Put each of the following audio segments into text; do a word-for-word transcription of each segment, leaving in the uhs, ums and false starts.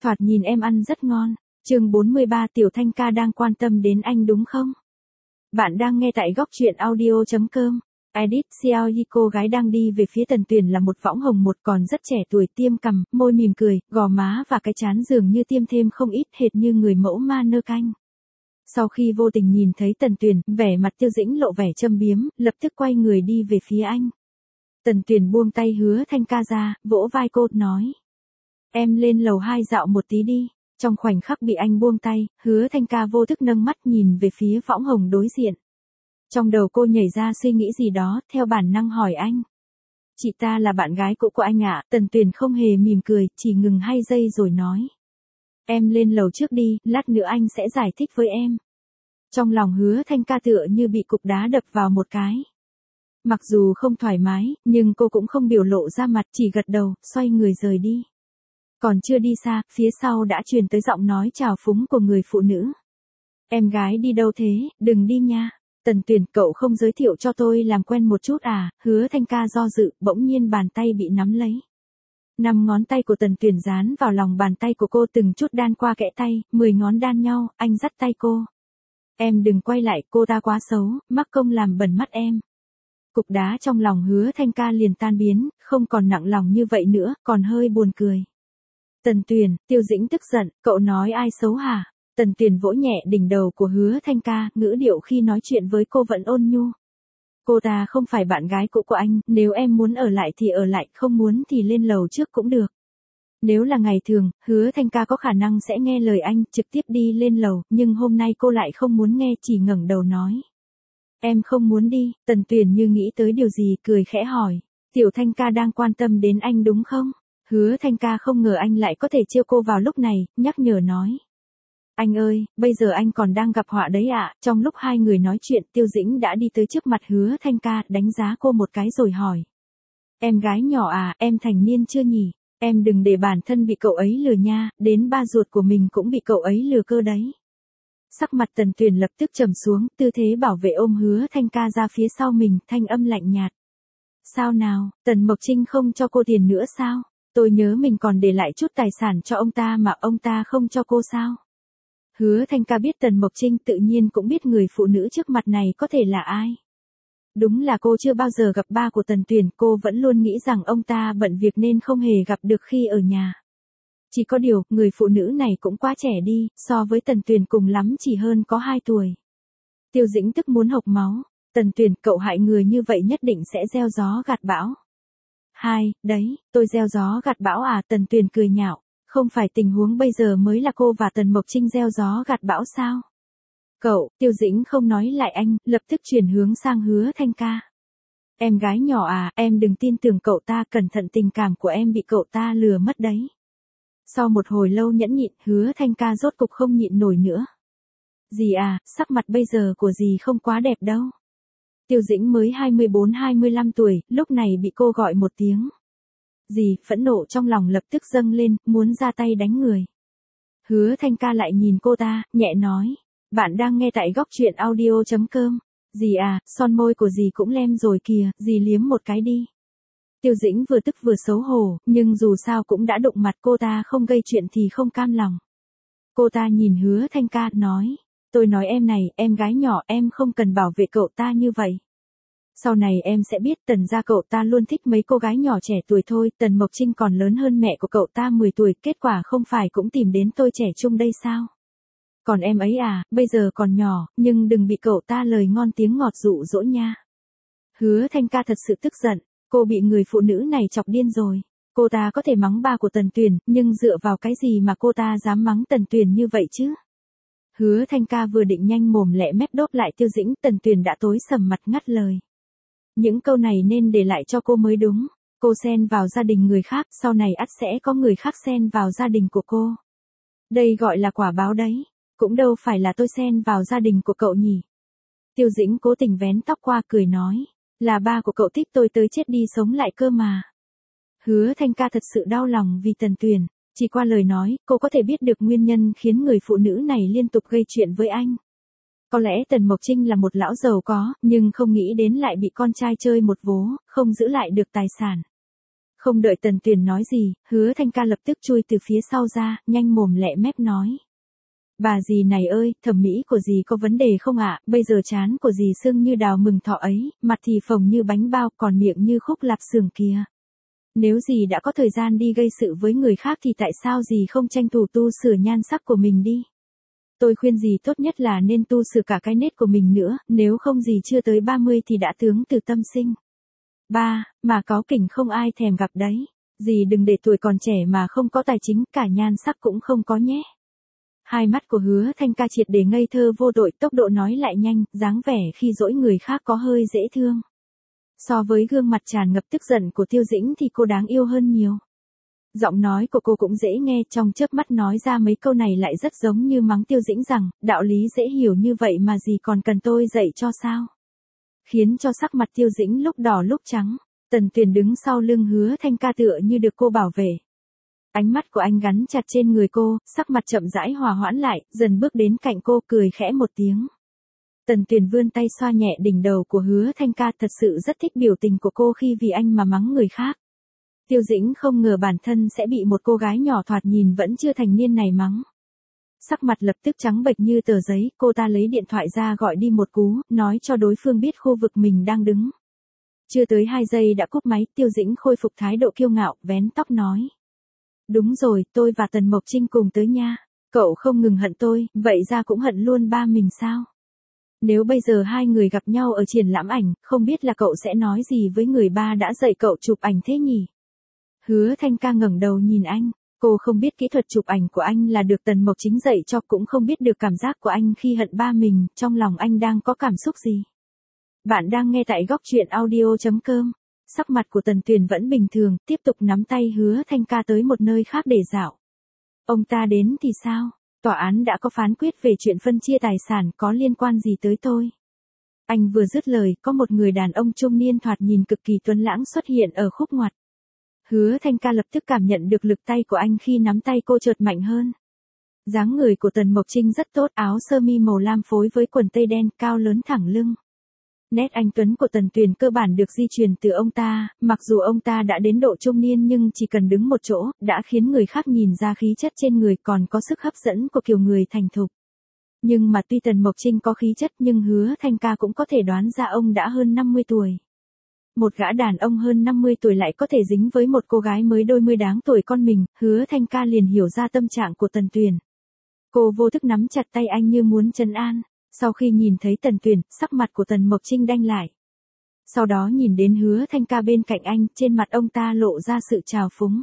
Thoạt nhìn em ăn rất ngon. Chương bốn mươi ba Tiểu Thanh ca đang quan tâm đến anh đúng không? Bạn đang nghe tại góc truyện audio chấm com. Edit Xiaoyi. Cô gái đang đi về phía Tần Tuyền là một võng hồng, một còn rất trẻ tuổi, tiêm cằm, môi mỉm cười, gò má và cái trán dường như tiêm thêm không ít, hệt như người mẫu ma nơ canh. Sau khi vô tình nhìn thấy Tần Tuyền, vẻ mặt Tiêu Dĩnh lộ vẻ châm biếm, lập tức quay người đi về phía anh. Tần Tuyền buông tay Hứa Thanh ca ra, vỗ vai cô, nói. Em lên lầu hai dạo một tí đi. Trong khoảnh khắc bị anh buông tay, Hứa Thanh ca vô thức nâng mắt nhìn về phía võng hồng đối diện. Trong đầu cô nhảy ra suy nghĩ gì đó, theo bản năng hỏi anh. Chị ta là bạn gái cũ của anh ạ. Tần Tuyền không hề mỉm cười, chỉ ngừng hai giây rồi nói. Em lên lầu trước đi, lát nữa anh sẽ giải thích với em. Trong lòng Hứa Thanh ca tựa như bị cục đá đập vào một cái. Mặc dù không thoải mái, nhưng cô cũng không biểu lộ ra mặt, chỉ gật đầu, xoay người rời đi. Còn chưa đi xa, phía sau đã truyền tới giọng nói trào phúng của người phụ nữ. Em gái đi đâu thế, đừng đi nha. Tần Tuyền, cậu không giới thiệu cho tôi làm quen một chút à? Hứa Thanh ca do dự, bỗng nhiên bàn tay bị nắm lấy. Năm ngón tay của Tần Tuyền dán vào lòng bàn tay của cô, từng chút đan qua kẽ tay, mười ngón đan nhau, anh dắt tay cô. Em đừng quay lại, cô ta quá xấu, mắc công làm bẩn mắt em. Cục đá trong lòng Hứa Thanh ca liền tan biến, không còn nặng lòng như vậy nữa, còn hơi buồn cười. Tần Tuyền, Tiêu Dĩnh tức giận, cậu nói ai xấu hả? Tần Tuyền vỗ nhẹ đỉnh đầu của Hứa Thanh ca, ngữ điệu khi nói chuyện với cô vẫn ôn nhu. Cô ta không phải bạn gái cũ của anh, nếu em muốn ở lại thì ở lại, không muốn thì lên lầu trước cũng được. Nếu là ngày thường, Hứa Thanh ca có khả năng sẽ nghe lời anh, trực tiếp đi lên lầu, nhưng hôm nay cô lại không muốn nghe, chỉ ngẩng đầu nói. Em không muốn đi. Tần Tuyền như nghĩ tới điều gì, cười khẽ hỏi. Tiểu Thanh ca đang quan tâm đến anh đúng không? Hứa Thanh ca không ngờ anh lại có thể trêu cô vào lúc này, nhắc nhở nói. Anh ơi, bây giờ anh còn đang gặp họa đấy ạ. Trong lúc hai người nói chuyện, Tiêu Dĩnh đã đi tới trước mặt Hứa Thanh ca, đánh giá cô một cái rồi hỏi. Em gái nhỏ à, em thành niên chưa nhỉ? Em đừng để bản thân bị cậu ấy lừa nha, đến ba ruột của mình cũng bị cậu ấy lừa cơ đấy. Sắc mặt Tần Tuyền lập tức trầm xuống, tư thế bảo vệ ôm Hứa Thanh ca ra phía sau mình, thanh âm lạnh nhạt. Sao nào, Tần Mộc Trinh không cho cô tiền nữa sao? Tôi nhớ mình còn để lại chút tài sản cho ông ta mà ông ta không cho cô sao? Hứa Thanh ca biết Tần Mộc Trinh, tự nhiên cũng biết người phụ nữ trước mặt này có thể là ai. Đúng là cô chưa bao giờ gặp ba của Tần Tuyền, cô vẫn luôn nghĩ rằng ông ta bận việc nên không hề gặp được khi ở nhà. Chỉ có điều, người phụ nữ này cũng quá trẻ đi, so với Tần Tuyền cùng lắm chỉ hơn có hai tuổi. Tiêu Dĩnh tức muốn hộc máu. Tần Tuyền, cậu hại người như vậy nhất định sẽ gieo gió gặt bão. Hai, đấy, tôi gieo gió gặt bão à? Tần Tuyền cười nhạo. Không phải tình huống bây giờ mới là cô và Tần Mộc Trinh gieo gió gặt bão sao? Cậu, Tiêu Dĩnh không nói lại anh, lập tức chuyển hướng sang Hứa Thanh ca. Em gái nhỏ à, em đừng tin tưởng cậu ta, cẩn thận tình cảm của em bị cậu ta lừa mất đấy. Sau một hồi lâu nhẫn nhịn, Hứa Thanh ca rốt cục không nhịn nổi nữa. Dì à, sắc mặt bây giờ của dì không quá đẹp đâu. Tiêu Dĩnh mới hai mươi bốn hai mươi lăm tuổi, lúc này bị cô gọi một tiếng. Dì, phẫn nộ trong lòng lập tức dâng lên, muốn ra tay đánh người. Hứa Thanh ca lại nhìn cô ta, nhẹ nói. Bạn đang nghe tại góc truyện audio chấm com. Dì à, son môi của dì cũng lem rồi kìa, dì liếm một cái đi. Tiêu Dĩnh vừa tức vừa xấu hổ, nhưng dù sao cũng đã đụng mặt, cô ta không gây chuyện thì không cam lòng. Cô ta nhìn Hứa Thanh ca, nói. Tôi nói em này, em gái nhỏ, em không cần bảo vệ cậu ta như vậy. Sau này em sẽ biết Tần gia cậu ta luôn thích mấy cô gái nhỏ trẻ tuổi thôi, Tần Mộc Trinh còn lớn hơn mẹ của cậu ta mười tuổi, kết quả không phải cũng tìm đến tôi trẻ trung đây sao? Còn em ấy à, bây giờ còn nhỏ, nhưng đừng bị cậu ta lời ngon tiếng ngọt dụ dỗ nha. Hứa Thanh ca thật sự tức giận, cô bị người phụ nữ này chọc điên rồi. Cô ta có thể mắng ba của Tần Tuyền, nhưng dựa vào cái gì mà cô ta dám mắng Tần Tuyền như vậy chứ? Hứa Thanh ca vừa định nhanh mồm lẹ mép đốt lại Tiêu Dĩnh, Tần Tuyền đã tối sầm mặt ngắt lời. Những câu này nên để lại cho cô mới đúng. Cô xen vào gia đình người khác, sau này ắt sẽ có người khác xen vào gia đình của cô. Đây gọi là quả báo đấy. Cũng đâu phải là tôi xen vào gia đình của cậu nhỉ. Tiêu Dĩnh cố tình vén tóc qua cười nói. Là ba của cậu thích tôi tới chết đi sống lại cơ mà. Hứa Thanh ca thật sự đau lòng vì Tần Tuyền. Chỉ qua lời nói, cô có thể biết được nguyên nhân khiến người phụ nữ này liên tục gây chuyện với anh. Có lẽ Tần Mộc Trinh là một lão giàu có, nhưng không nghĩ đến lại bị con trai chơi một vố, không giữ lại được tài sản. Không đợi Tần Tuyền nói gì, Hứa Thanh Ca lập tức chui từ phía sau ra, nhanh mồm lẹ mép nói. Bà dì này ơi, thẩm mỹ của dì có vấn đề không ạ? Bây giờ trán của dì sưng như đào mừng thọ ấy, mặt thì phồng như bánh bao, còn miệng như khúc lạp xưởng kìa. Nếu dì đã có thời gian đi gây sự với người khác thì tại sao dì không tranh thủ tu sửa nhan sắc của mình đi? Tôi khuyên dì tốt nhất là nên tu sửa cả cái nết của mình nữa, nếu không dì chưa tới ba mươi thì đã tướng từ tâm sinh. Ba, mà cáu kỉnh không ai thèm gặp đấy. Dì đừng để tuổi còn trẻ mà không có tài chính, cả nhan sắc cũng không có nhé. Hai mắt của Hứa Thanh Ca triệt để ngây thơ vô tội, tốc độ nói lại nhanh, dáng vẻ khi dỗi người khác có hơi dễ thương. So với gương mặt tràn ngập tức giận của Tiêu Dĩnh thì cô đáng yêu hơn nhiều. Giọng nói của cô cũng dễ nghe, trong chớp mắt nói ra mấy câu này lại rất giống như mắng Tiêu Dĩnh rằng, đạo lý dễ hiểu như vậy mà dì còn cần tôi dạy cho sao? Khiến cho sắc mặt Tiêu Dĩnh lúc đỏ lúc trắng. Tần Tuyền đứng sau lưng Hứa Thanh Ca tựa như được cô bảo vệ. Ánh mắt của anh gắn chặt trên người cô, sắc mặt chậm rãi hòa hoãn lại, dần bước đến cạnh cô, cười khẽ một tiếng. Tần Tuyền vươn tay xoa nhẹ đỉnh đầu của Hứa Thanh Ca, thật sự rất thích biểu tình của cô khi vì anh mà mắng người khác. Tiêu Dĩnh không ngờ bản thân sẽ bị một cô gái nhỏ thoạt nhìn vẫn chưa thành niên này mắng. Sắc mặt lập tức trắng bệch như tờ giấy, cô ta lấy điện thoại ra gọi đi một cú, nói cho đối phương biết khu vực mình đang đứng. Chưa tới hai giây đã cúp máy, Tiêu Dĩnh khôi phục thái độ kiêu ngạo, vén tóc nói. Đúng rồi, tôi và Tần Mộc Trinh cùng tới nha. Cậu không ngừng hận tôi, vậy ra cũng hận luôn ba mình sao? Nếu bây giờ hai người gặp nhau ở triển lãm ảnh, không biết là cậu sẽ nói gì với người ba đã dạy cậu chụp ảnh thế nhỉ? Hứa Thanh Ca ngẩng đầu nhìn anh, cô không biết kỹ thuật chụp ảnh của anh là được Tần Mộc Chính dạy cho, cũng không biết được cảm giác của anh khi hận ba mình, trong lòng anh đang có cảm xúc gì. Bạn đang nghe tại góc truyện audio chấm com. Sắc mặt của Tần Tuyền vẫn bình thường, tiếp tục nắm tay Hứa Thanh Ca tới một nơi khác để dạo. Ông ta đến thì sao? Tòa án đã có phán quyết về chuyện phân chia tài sản, có liên quan gì tới tôi? Anh vừa dứt lời, có một người đàn ông trung niên thoạt nhìn cực kỳ tuấn lãng xuất hiện ở khúc ngoặt. Hứa Thanh Ca lập tức cảm nhận được lực tay của anh khi nắm tay cô chợt mạnh hơn. Dáng người của Tần Mộc Trinh rất tốt, áo sơ mi màu lam phối với quần tây đen, cao lớn thẳng lưng. Nét anh tuấn của Tần Tuyền cơ bản được di truyền từ ông ta, mặc dù ông ta đã đến độ trung niên nhưng chỉ cần đứng một chỗ, đã khiến người khác nhìn ra khí chất trên người, còn có sức hấp dẫn của kiểu người thành thục. Nhưng mà tuy Tần Mộc Trinh có khí chất nhưng Hứa Thanh Ca cũng có thể đoán ra ông đã hơn năm mươi tuổi. Một gã đàn ông hơn năm mươi tuổi lại có thể dính với một cô gái mới đôi mươi đáng tuổi con mình, Hứa Thanh Ca liền hiểu ra tâm trạng của Tần Tuyền. Cô vô thức nắm chặt tay anh như muốn trấn an. Sau khi nhìn thấy Tần Tuyền, sắc mặt của Tần Mộc Trinh đanh lại. Sau đó nhìn đến Hứa Thanh Ca bên cạnh anh, trên mặt ông ta lộ ra sự trào phúng.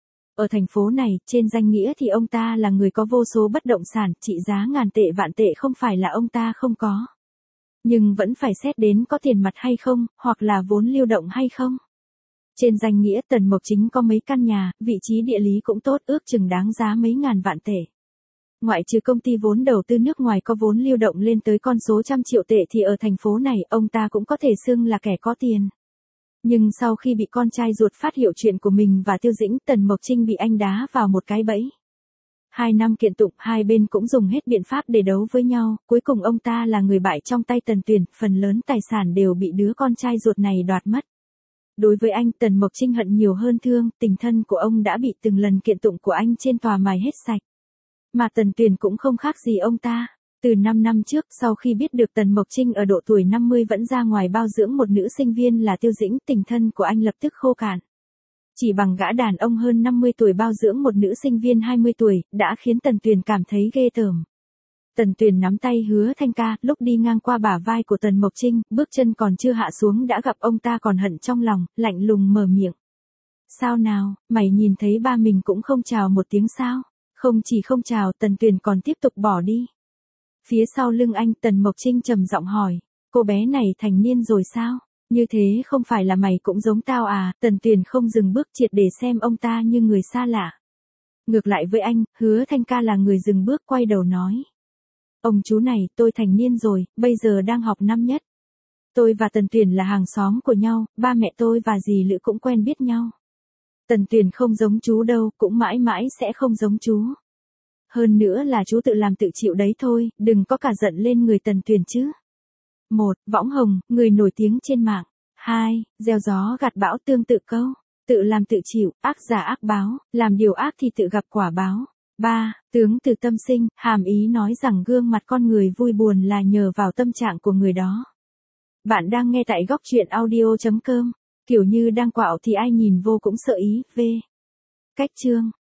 Ở thành phố này, trên danh nghĩa thì ông ta là người có vô số bất động sản, trị giá ngàn tệ vạn tệ không phải là ông ta không có. Nhưng vẫn phải xét đến có tiền mặt hay không, hoặc là vốn lưu động hay không. Trên danh nghĩa Tần Mộc Chính có mấy căn nhà, vị trí địa lý cũng tốt, ước chừng đáng giá mấy ngàn vạn tệ. Ngoại trừ công ty vốn đầu tư nước ngoài có vốn lưu động lên tới con số trăm triệu tệ thì ở thành phố này ông ta cũng có thể xưng là kẻ có tiền. Nhưng sau khi bị con trai ruột phát hiện chuyện của mình và Tiêu Dĩnh, Tần Mộc Trinh bị anh đá vào một cái bẫy. Hai năm kiện tụng, hai bên cũng dùng hết biện pháp để đấu với nhau, cuối cùng ông ta là người bại trong tay Tần Tuyền, phần lớn tài sản đều bị đứa con trai ruột này đoạt mất. Đối với anh, Tần Mộc Trinh hận nhiều hơn thương, tình thân của ông đã bị từng lần kiện tụng của anh trên tòa mài hết sạch. Mà Tần Tuyền cũng không khác gì ông ta. Từ năm năm trước, sau khi biết được Tần Mộc Trinh ở độ tuổi năm mươi vẫn ra ngoài bao dưỡng một nữ sinh viên là Tiêu Dĩnh, tình thân của anh lập tức khô cạn. Chỉ bằng gã đàn ông hơn năm mươi tuổi bao dưỡng một nữ sinh viên hai mươi tuổi, đã khiến Tần Tuyền cảm thấy ghê tởm. Tần Tuyền nắm tay Hứa Thanh Ca, lúc đi ngang qua bả vai của Tần Mộc Trinh, bước chân còn chưa hạ xuống đã gặp ông ta còn hận trong lòng, lạnh lùng mở miệng. Sao nào, mày nhìn thấy ba mình cũng không chào một tiếng sao? Không chỉ không chào, Tần Tuyền còn tiếp tục bỏ đi. Phía sau lưng anh, Tần Mộc Trinh trầm giọng hỏi, cô bé này thành niên rồi sao? Như thế không phải là mày cũng giống tao à? Tần Tuyền không dừng bước, triệt để xem ông ta như người xa lạ. Ngược lại với anh, Hứa Thanh Ca là người dừng bước, quay đầu nói. Ông chú này, tôi thành niên rồi, bây giờ đang học năm nhất. Tôi và Tần Tuyền là hàng xóm của nhau, ba mẹ tôi và dì Lữ cũng quen biết nhau. Tần Tuyền không giống chú đâu, cũng mãi mãi sẽ không giống chú. Hơn nữa là chú tự làm tự chịu đấy thôi, đừng có cả giận lên người Tần Tuyền chứ. một. Võng Hồng, người nổi tiếng trên mạng. hai. Gieo gió gặt bão tương tự câu. Tự làm tự chịu, ác giả ác báo, làm điều ác thì tự gặp quả báo. ba. Tướng từ tâm sinh, hàm ý nói rằng gương mặt con người vui buồn là nhờ vào tâm trạng của người đó. Bạn đang nghe tại góc truyện audio chấm com. Kiểu như đang quạo thì ai nhìn vô cũng sợ ý. V. Cách chương.